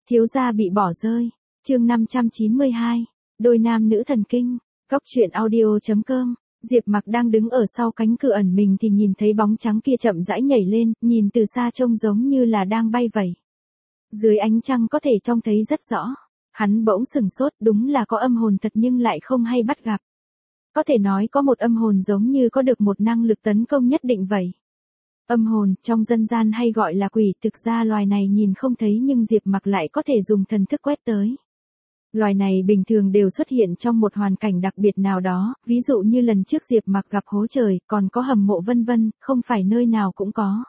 Thiếu gia bị bỏ rơi. Chương 592. Đôi nam nữ thần kinh. Góc truyện audio.com. Diệp Mặc đang đứng ở sau cánh cửa ẩn mình thì nhìn thấy bóng trắng kia chậm rãi nhảy lên, nhìn từ xa trông giống như là đang bay vậy. Dưới ánh trăng có thể trông thấy rất rõ. Hắn bỗng sừng sốt, đúng là có âm hồn thật nhưng lại không hay bắt gặp. Có thể nói có một âm hồn giống như có được một năng lực tấn công nhất định vậy. Âm hồn, trong dân gian hay gọi là quỷ, thực ra loài này nhìn không thấy nhưng Diệp Mặc lại có thể dùng thần thức quét tới. Loài này bình thường đều xuất hiện trong một hoàn cảnh đặc biệt nào đó, ví dụ như lần trước Diệp Mặc gặp hố trời, còn có hầm mộ vân vân, không phải nơi nào cũng có.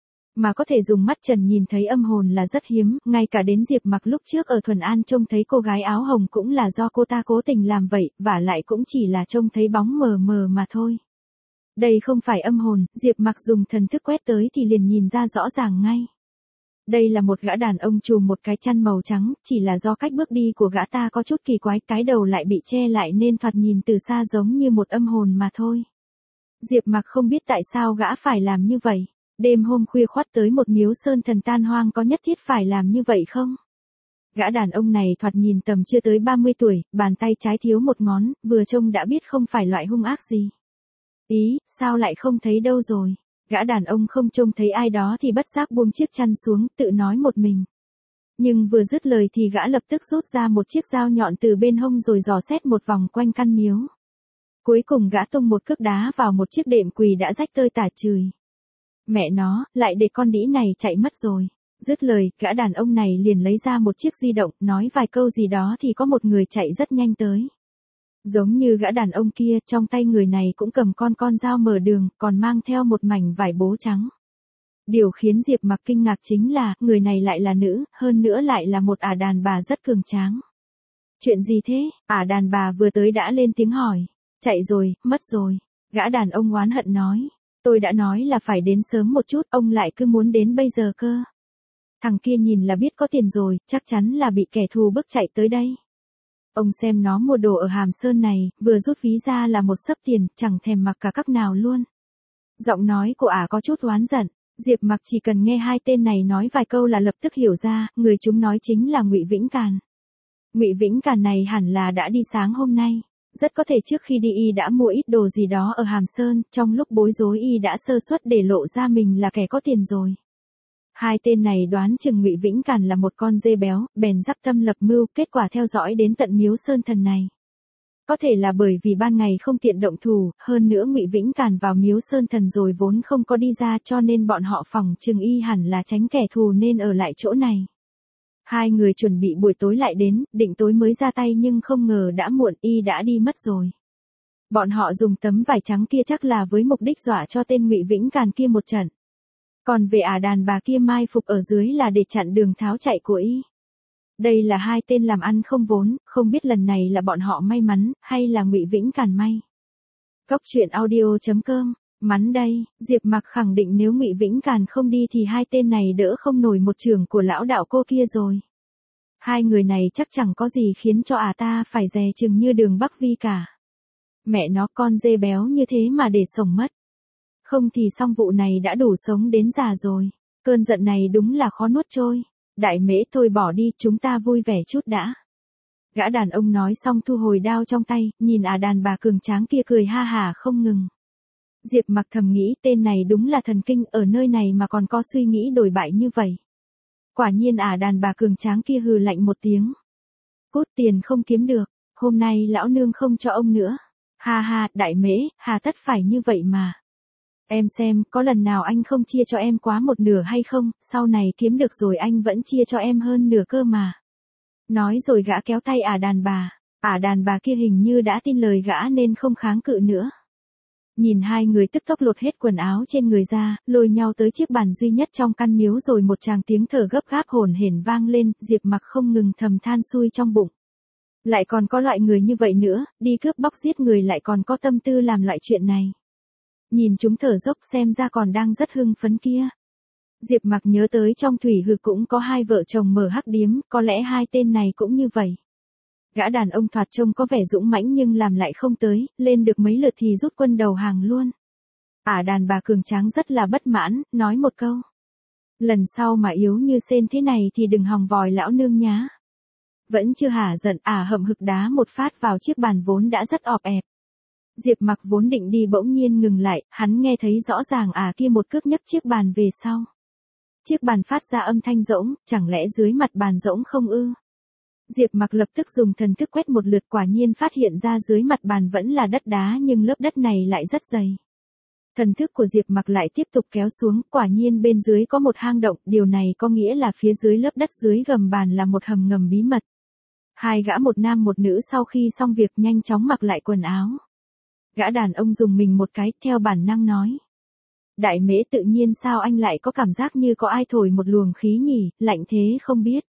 Mà có thể dùng mắt trần nhìn thấy âm hồn là rất hiếm, ngay cả đến Diệp Mặc lúc trước ở Thuần An trông thấy cô gái áo hồng cũng là do cô ta cố tình làm vậy, vả lại cũng chỉ là trông thấy bóng mờ mờ mà thôi. Đây không phải âm hồn, Diệp Mặc dùng thần thức quét tới thì liền nhìn ra rõ ràng ngay. Đây là một gã đàn ông trùm một cái chăn màu trắng, chỉ là do cách bước đi của gã ta có chút kỳ quái, cái đầu lại bị che lại nên thoạt nhìn từ xa giống như một âm hồn mà thôi. Diệp Mặc không biết tại sao gã phải làm như vậy. Đêm hôm khuya khoắt tới một miếu sơn thần tan hoang có nhất thiết phải làm như vậy không? Gã đàn ông này thoạt nhìn tầm chưa tới 30 tuổi, bàn tay trái thiếu một ngón, vừa trông đã biết không phải loại hung ác gì. Ý, sao lại không thấy đâu rồi? Gã đàn ông không trông thấy ai đó thì bất giác buông chiếc chăn xuống, tự nói một mình. Nhưng vừa dứt lời thì gã lập tức rút ra một chiếc dao nhọn từ bên hông rồi dò xét một vòng quanh căn miếu. Cuối cùng gã tung một cước đá vào một chiếc đệm quỳ đã rách tơi tả chửi. Mẹ nó, lại để con đĩ này chạy mất rồi. Dứt lời, gã đàn ông này liền lấy ra một chiếc di động, nói vài câu gì đó thì có một người chạy rất nhanh tới. Giống như gã đàn ông kia, trong tay người này cũng cầm con dao mở đường, còn mang theo một mảnh vải bố trắng. Điều khiến Diệp Mặc kinh ngạc chính là, người này lại là nữ, hơn nữa lại là một ả đàn bà rất cường tráng. Chuyện gì thế? Ả đàn bà vừa tới đã lên tiếng hỏi. Chạy rồi, mất rồi. Gã đàn ông oán hận nói. Tôi đã nói là phải đến sớm một chút, ông lại cứ muốn đến bây giờ cơ. Thằng kia nhìn là biết có tiền rồi, chắc chắn là bị kẻ thù bức chạy tới đây. Ông xem nó mua đồ ở Hàm Sơn này, vừa rút ví ra là một xấp tiền, chẳng thèm mặc cả cắc nào luôn. Giọng nói của ả có chút oán giận. Diệp Mặc chỉ cần nghe hai tên này nói vài câu là lập tức hiểu ra, người chúng nói chính là Ngụy Vĩnh Càn. Ngụy Vĩnh Càn này hẳn là đã đi sáng hôm nay. Rất có thể trước khi đi y đã mua ít đồ gì đó ở Hàm Sơn, trong lúc bối rối y đã sơ suất để lộ ra mình là kẻ có tiền rồi. Hai tên này đoán chừng Ngụy Vĩnh Càn là một con dê béo, bèn dắp tâm lập mưu, kết quả theo dõi đến tận miếu sơn thần này. Có thể là bởi vì ban ngày không tiện động thủ, hơn nữa Ngụy Vĩnh Càn vào miếu sơn thần rồi vốn không có đi ra cho nên bọn họ phỏng chừng y hẳn là tránh kẻ thù nên ở lại chỗ này. Hai người chuẩn bị buổi tối lại đến, định tối mới ra tay nhưng không ngờ đã muộn, y đã đi mất rồi. Bọn họ dùng tấm vải trắng kia chắc là với mục đích dọa cho tên Ngụy Vĩnh Càn kia một trận. Còn về ả đàn bà kia mai phục ở dưới là để chặn đường tháo chạy của y. Đây là hai tên làm ăn không vốn, không biết lần này là bọn họ may mắn, hay là Ngụy Vĩnh Càn may. Góc truyện audio.com. Mắn đây, Diệp Mặc khẳng định nếu Ngụy Vĩnh Càn không đi thì hai tên này đỡ không nổi một chưởng của lão đạo cô kia rồi. Hai người này chắc chẳng có gì khiến cho ta phải dè chừng như Đường Bắc Vi cả. Mẹ nó, con dê béo như thế mà để sống mất. Không thì xong vụ này đã đủ sống đến già rồi. Cơn giận này đúng là khó nuốt trôi. Đại Mễ, thôi bỏ đi, chúng ta vui vẻ chút đã. Gã đàn ông nói xong thu hồi đao trong tay, nhìn đàn bà cường tráng kia cười ha hả không ngừng. Diệp Mặc thầm nghĩ tên này đúng là thần kinh, ở nơi này mà còn có suy nghĩ đổi bại như vậy. Quả nhiên đàn bà cường tráng kia hừ lạnh một tiếng. Cút, tiền không kiếm được, hôm nay lão nương không cho ông nữa. Ha ha, Đại Mễ, hà tất phải như vậy mà. Em xem, có lần nào anh không chia cho em quá một nửa hay không, sau này kiếm được rồi anh vẫn chia cho em hơn nửa cơ mà. Nói rồi gã kéo tay đàn bà. Đàn bà kia hình như đã tin lời gã nên không kháng cự nữa. Nhìn hai người tức tốc lột hết quần áo trên người ra, lôi nhau tới chiếc bàn duy nhất trong căn miếu rồi một tràng tiếng thở gấp gáp hổn hển vang lên, Diệp Mặc không ngừng thầm than xui trong bụng. Lại còn có loại người như vậy nữa, đi cướp bóc giết người lại còn có tâm tư làm loại chuyện này. Nhìn chúng thở dốc xem ra còn đang rất hưng phấn kia. Diệp Mặc nhớ tới trong thủy hư cũng có hai vợ chồng mở hắc điếm, có lẽ hai tên này cũng như vậy. Gã đàn ông thoạt trông có vẻ dũng mãnh nhưng làm lại không tới, lên được mấy lượt thì rút quân đầu hàng luôn. Đàn bà cường tráng rất là bất mãn, nói một câu. Lần sau mà yếu như sên thế này thì đừng hòng vòi lão nương nhá. Vẫn chưa hả giận hậm hực đá một phát vào chiếc bàn vốn đã rất ọp ẹp. Diệp Mặc vốn định đi bỗng nhiên ngừng lại, hắn nghe thấy rõ ràng kia một cước nhấc chiếc bàn về sau. Chiếc bàn phát ra âm thanh rỗng, chẳng lẽ dưới mặt bàn rỗng không ư? Diệp Mặc lập tức dùng thần thức quét một lượt, quả nhiên phát hiện ra dưới mặt bàn vẫn là đất đá nhưng lớp đất này lại rất dày. Thần thức của Diệp Mặc lại tiếp tục kéo xuống, quả nhiên bên dưới có một hang động, điều này có nghĩa là phía dưới lớp đất dưới gầm bàn là một hầm ngầm bí mật. Hai gã một nam một nữ sau khi xong việc nhanh chóng mặc lại quần áo. Gã đàn ông dùng mình một cái, theo bản năng nói. Đại mễ, tự nhiên sao anh lại có cảm giác như có ai thổi một luồng khí nhỉ, lạnh thế không biết.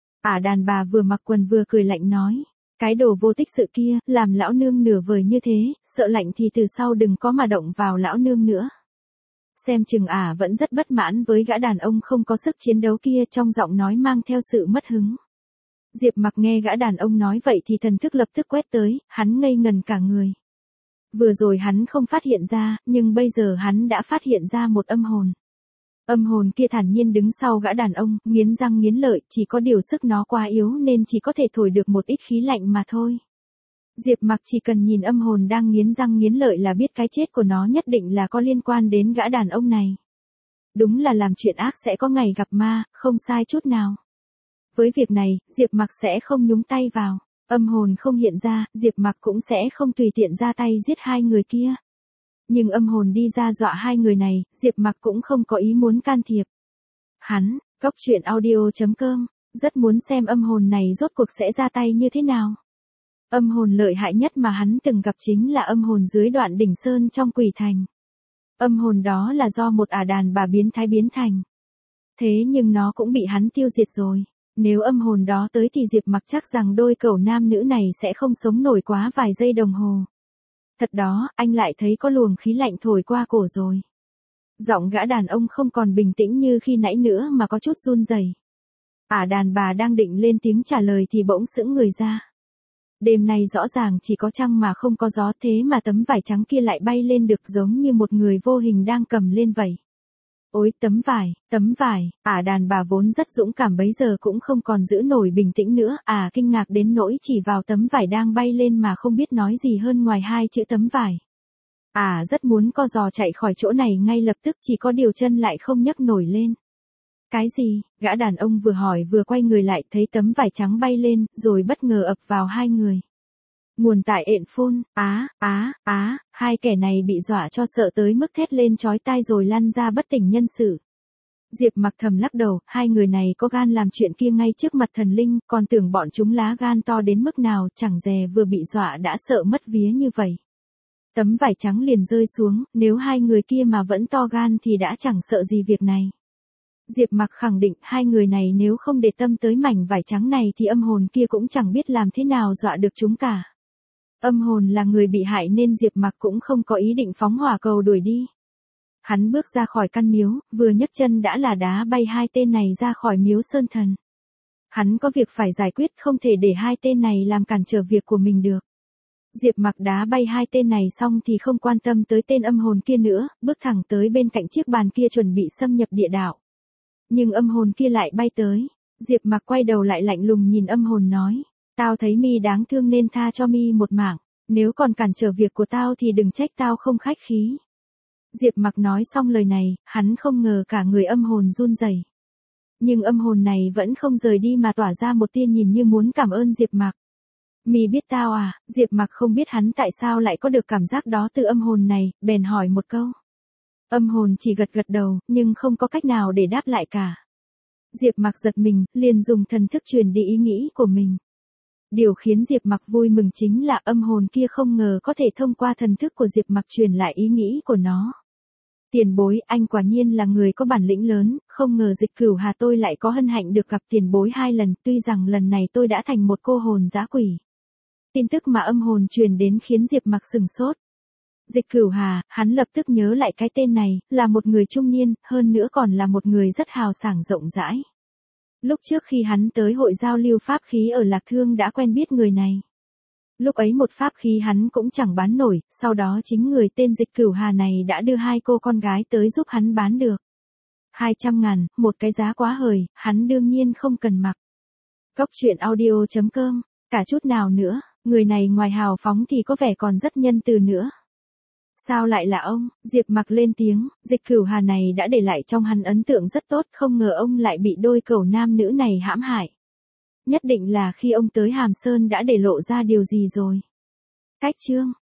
Đàn bà vừa mặc quần vừa cười lạnh nói. Cái đồ vô tích sự kia, làm lão nương nửa vời như thế, sợ lạnh thì từ sau đừng có mà động vào lão nương nữa. Xem chừng vẫn rất bất mãn với gã đàn ông không có sức chiến đấu kia, trong giọng nói mang theo sự mất hứng. Diệp Mặc nghe gã đàn ông nói vậy thì thần thức lập tức quét tới, hắn ngây ngần cả người. Vừa rồi hắn không phát hiện ra, nhưng bây giờ hắn đã phát hiện ra một âm hồn. Âm hồn kia thản nhiên đứng sau gã đàn ông, nghiến răng nghiến lợi, chỉ có điều sức nó quá yếu nên chỉ có thể thổi được một ít khí lạnh mà thôi. Diệp Mặc chỉ cần nhìn âm hồn đang nghiến răng nghiến lợi là biết cái chết của nó nhất định là có liên quan đến gã đàn ông này. Đúng là làm chuyện ác sẽ có ngày gặp ma, không sai chút nào. Với việc này, Diệp Mặc sẽ không nhúng tay vào. Âm hồn không hiện ra, Diệp Mặc cũng sẽ không tùy tiện ra tay giết hai người kia. Nhưng âm hồn đi ra dọa hai người này, Diệp Mặc cũng không có ý muốn can thiệp. Hắn, Goctruyện.audio.com, rất muốn xem âm hồn này rốt cuộc sẽ ra tay như thế nào. Âm hồn lợi hại nhất mà hắn từng gặp chính là âm hồn dưới Đoạn Đỉnh Sơn trong Quỷ Thành. Âm hồn đó là do một đàn bà biến thái biến thành. Thế nhưng nó cũng bị hắn tiêu diệt rồi. Nếu âm hồn đó tới thì Diệp Mặc chắc rằng đôi cẩu nam nữ này sẽ không sống nổi quá vài giây đồng hồ. Thật đó, anh lại thấy có luồng khí lạnh thổi qua cổ rồi. Giọng gã đàn ông không còn bình tĩnh như khi nãy nữa mà có chút run rẩy. Đàn bà đang định lên tiếng trả lời thì bỗng sững người ra. Đêm nay rõ ràng chỉ có trăng mà không có gió, thế mà tấm vải trắng kia lại bay lên được giống như một người vô hình đang cầm lên vậy. Ôi tấm vải, đàn bà vốn rất dũng cảm bấy giờ cũng không còn giữ nổi bình tĩnh nữa, kinh ngạc đến nỗi chỉ vào tấm vải đang bay lên mà không biết nói gì hơn ngoài hai chữ tấm vải. Rất muốn co giò chạy khỏi chỗ này ngay lập tức, chỉ có điều chân lại không nhấc nổi lên. Cái gì? Gã đàn ông vừa hỏi vừa quay người lại thấy tấm vải trắng bay lên, rồi bất ngờ ập vào hai người. Nguồn tại ện phun, hai kẻ này bị dọa cho sợ tới mức thét lên chói tai rồi lăn ra bất tỉnh nhân sự. Diệp Mặc thầm lắc đầu, hai người này có gan làm chuyện kia ngay trước mặt thần linh, còn tưởng bọn chúng lá gan to đến mức nào, chẳng dè vừa bị dọa đã sợ mất vía như vậy. Tấm vải trắng liền rơi xuống, nếu hai người kia mà vẫn to gan thì đã chẳng sợ gì việc này. Diệp Mặc khẳng định hai người này nếu không để tâm tới mảnh vải trắng này thì âm hồn kia cũng chẳng biết làm thế nào dọa được chúng cả. Âm hồn là người bị hại nên Diệp Mặc cũng không có ý định phóng hỏa cầu đuổi đi. Hắn bước ra khỏi căn miếu, vừa nhấc chân đã là đá bay hai tên này ra khỏi miếu sơn thần. Hắn có việc phải giải quyết, không thể để hai tên này làm cản trở việc của mình được. Diệp Mặc đá bay hai tên này xong thì không quan tâm tới tên âm hồn kia nữa, bước thẳng tới bên cạnh chiếc bàn kia chuẩn bị xâm nhập địa đạo. Nhưng âm hồn kia lại bay tới. Diệp Mặc quay đầu lại lạnh lùng nhìn âm hồn nói. Tao thấy mi đáng thương nên tha cho mi một mạng. Nếu còn cản trở việc của tao thì đừng trách tao không khách khí. Diệp Mặc nói xong lời này, hắn không ngờ cả người âm hồn run rẩy. Nhưng âm hồn này vẫn không rời đi mà tỏa ra một tia nhìn như muốn cảm ơn Diệp Mặc. Mi biết tao à? Diệp Mặc không biết hắn tại sao lại có được cảm giác đó từ âm hồn này, bèn hỏi một câu. Âm hồn chỉ gật gật đầu, nhưng không có cách nào để đáp lại cả. Diệp Mặc giật mình, liền dùng thần thức truyền đi ý nghĩ của mình. Điều khiến Diệp Mặc vui mừng chính là âm hồn kia không ngờ có thể thông qua thần thức của Diệp Mặc truyền lại ý nghĩ của nó. Tiền bối, anh quả nhiên là người có bản lĩnh lớn, không ngờ Dịch Cửu Hà tôi lại có hân hạnh được gặp tiền bối hai lần, tuy rằng lần này tôi đã thành một cô hồn dã quỷ. Tin tức mà âm hồn truyền đến khiến Diệp Mặc sừng sốt. Dịch Cửu Hà, hắn lập tức nhớ lại cái tên này, là một người trung niên, hơn nữa còn là một người rất hào sảng rộng rãi. Lúc trước khi hắn tới hội giao lưu pháp khí ở Lạc Thương đã quen biết người này. Lúc ấy một pháp khí hắn cũng chẳng bán nổi, sau đó chính người tên Dịch Cửu Hà này đã đưa hai cô con gái tới giúp hắn bán được. 200.000, một cái giá quá hời, hắn đương nhiên không cần mặc. Góc chuyện audio.com, cả chút nào nữa, người này ngoài hào phóng thì có vẻ còn rất nhân từ nữa. Sao lại là ông? Diệp Mặc lên tiếng, Dịch Cửu Hà này đã để lại trong hắn ấn tượng rất tốt, không ngờ ông lại bị đôi cẩu nam nữ này hãm hại. Nhất định là khi ông tới Hàm Sơn đã để lộ ra điều gì rồi. Cách chương